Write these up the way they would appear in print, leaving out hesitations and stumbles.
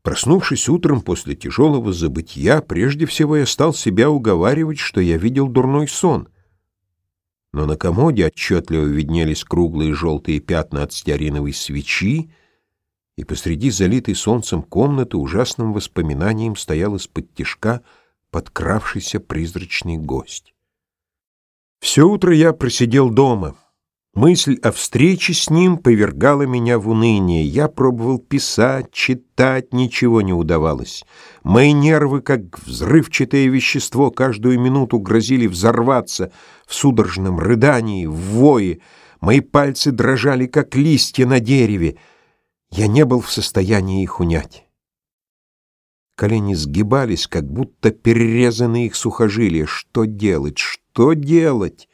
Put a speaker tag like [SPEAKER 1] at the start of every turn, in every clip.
[SPEAKER 1] Проснувшись утром после тяжелого забытья, прежде всего я стал себя уговаривать, что я видел дурной сон. Но на комоде отчетливо виднелись круглые желтые пятна от стеариновой свечи, и посреди залитой солнцем комнаты ужасным воспоминанием стоял из-под подкравшийся призрачный гость. Все утро я просидел дома. Мысль о встрече с ним повергала меня в уныние. Я пробовал писать, читать, ничего не удавалось. Мои нервы, как взрывчатое вещество, каждую минуту грозили взорваться в судорожном рыдании, в вое. Мои пальцы дрожали, как листья на дереве. Я не был в состоянии их унять. Колени сгибались, как будто перерезаны их сухожилия. Что делать? Что делать?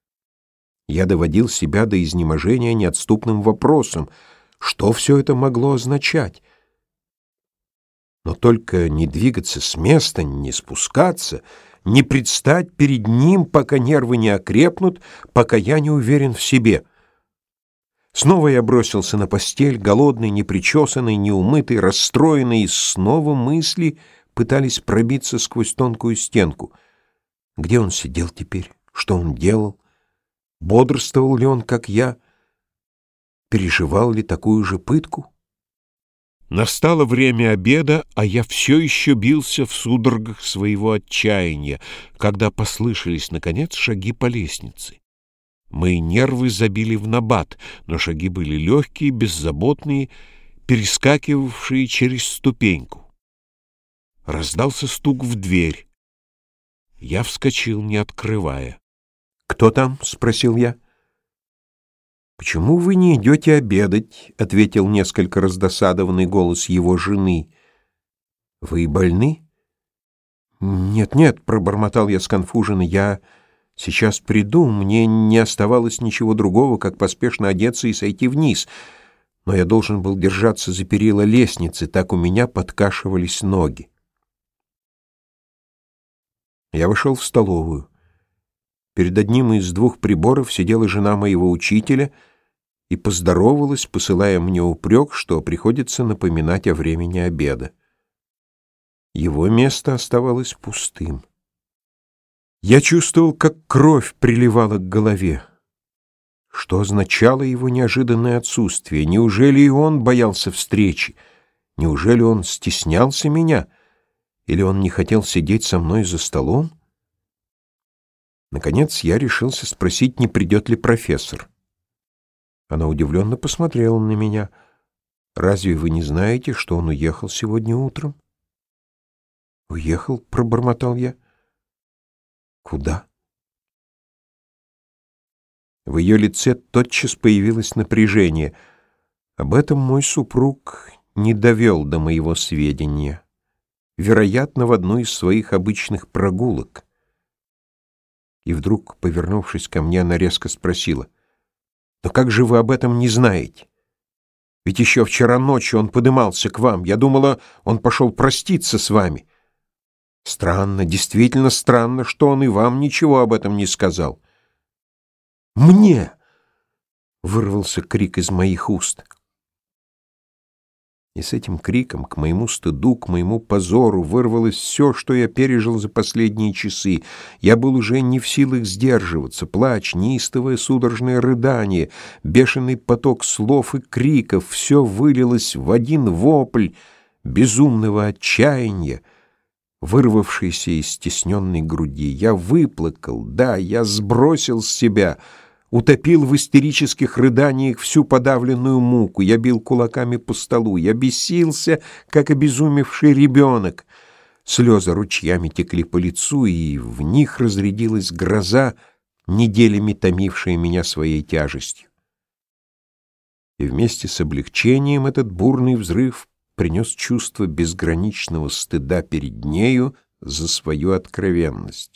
[SPEAKER 1] Я доводил себя до изнеможения неотступным вопросом, что все это могло означать. Но только не двигаться с места, не спускаться, не предстать перед ним, пока нервы не окрепнут, пока я не уверен в себе. Снова я бросился на постель, голодный, непричесанный, неумытый, расстроенный, и снова мысли пытались пробиться сквозь тонкую стенку. Где он сидел теперь? Что он делал? Бодрствовал ли он, как я? Переживал ли такую же пытку?
[SPEAKER 2] Настало время обеда, а я все еще бился в судорогах своего отчаяния, когда послышались, наконец, шаги по лестнице. Мои нервы забили в набат, но шаги были легкие, беззаботные, перескакивавшие через ступеньку. Раздался стук в дверь. Я вскочил, не открывая.
[SPEAKER 1] «Кто там?» — спросил я. «Почему вы не идете обедать?» — ответил несколько раздосадованный голос его жены. «Вы больны?» «Нет-нет», — пробормотал я сконфуженно, — «я сейчас приду, мне не оставалось ничего другого, как поспешно одеться и сойти вниз, но я должен был держаться за перила лестницы, так у меня подкашивались ноги». Я вошел в столовую. Перед одним из двух приборов сидела жена моего учителя и поздоровалась, посылая мне упрек, что приходится напоминать о времени обеда. Его место оставалось пустым. Я чувствовал, как кровь приливала к голове. Что означало его неожиданное отсутствие? Неужели и он боялся встречи? Неужели он стеснялся меня? Или он не хотел сидеть со мной за столом? Наконец я решился спросить, не придет ли профессор. Она удивленно посмотрела на меня. «Разве вы не знаете, что он уехал сегодня утром?» «Уехал?» — пробормотал я. «Куда?» В ее лице тотчас появилось напряжение. Об этом мой супруг не довел до моего сведения. Вероятно, в одну из своих обычных прогулок. И вдруг, повернувшись ко мне, она резко спросила: «Но как же вы об этом не знаете? Ведь еще вчера ночью он подымался к вам. Я думала, он пошел проститься с вами. Странно, действительно странно, что он и вам ничего об этом не сказал». «Мне!» — вырвался крик из моих уст. И с этим криком, к моему стыду, к моему позору, вырвалось все, что я пережил за последние часы. Я был уже не в силах сдерживаться. Плач, неистовое судорожное рыдание, бешеный поток слов и криков — все вылилось в один вопль безумного отчаяния, вырвавшийся из стесненной груди. Я выплакал, да, я сбросил с себя, утопил в истерических рыданиях всю подавленную муку. Я бил кулаками по столу, я бесился, как обезумевший ребенок. Слезы ручьями текли по лицу, и в них разрядилась гроза, неделями томившая меня своей тяжестью. И вместе с облегчением этот бурный взрыв принес чувство безграничного стыда перед нею за свою откровенность.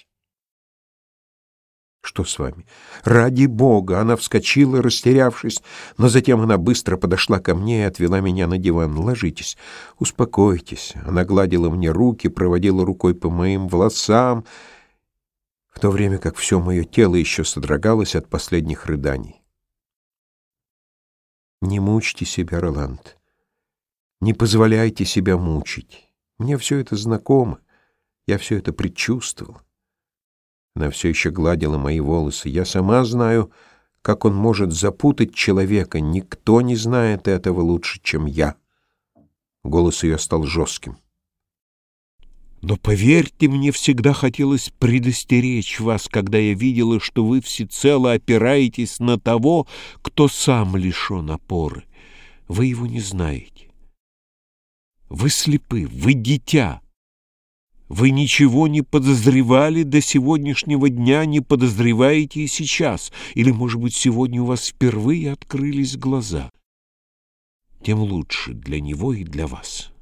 [SPEAKER 1] «Что с вами? Ради Бога!» Она вскочила, растерявшись, но затем она быстро подошла ко мне и отвела меня на диван. «Ложитесь, успокойтесь». Она гладила мне руки, проводила рукой по моим волосам, в то время как все мое тело еще содрогалось от последних рыданий. «Не мучьте себя, Роланд. Не позволяйте себя мучить. Мне все это знакомо. Я все это предчувствовал. Она все еще гладила мои волосы. Я сама знаю, как он может запутать человека. Никто не знает этого лучше, чем я. Голос ее стал жестким.
[SPEAKER 2] Но поверьте, мне всегда хотелось предостеречь вас, когда я видела, что вы всецело опираетесь на того, кто сам лишен опоры. Вы его не знаете. Вы слепы, вы дитя. Вы ничего не подозревали до сегодняшнего дня, не подозреваете и сейчас. Или, может быть, сегодня у вас впервые открылись глаза. Тем лучше для него и для вас.